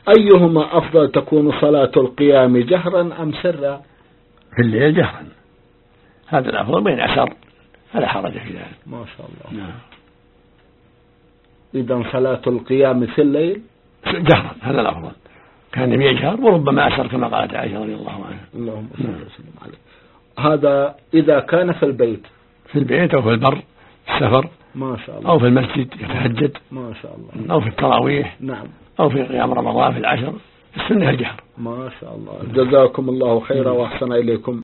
أيهما أفضل تكون صلاة القيام جهرا أم سرا؟ في الليل جهرا، هذا الأفضل، بين أسر فلا حرج في ذلك. ما شاء الله. نعم. إذن صلاة القيام في الليل جهرا هذا الأفضل، كان النبي يجهر وربما أسر كما قالت عائشة رضي الله عنها. اللهم صل وسلم عليه. هذا إذا كان في البيت، في البيت أو في البر السفر ما شاء الله، أو في المسجد يتهجد، ما شاء الله، أو في التراويح، نعم، أو في قيام رمضان في العشر، السنة الجهر. ما شاء الله. جزاكم الله خيرا وأحسن إليكم.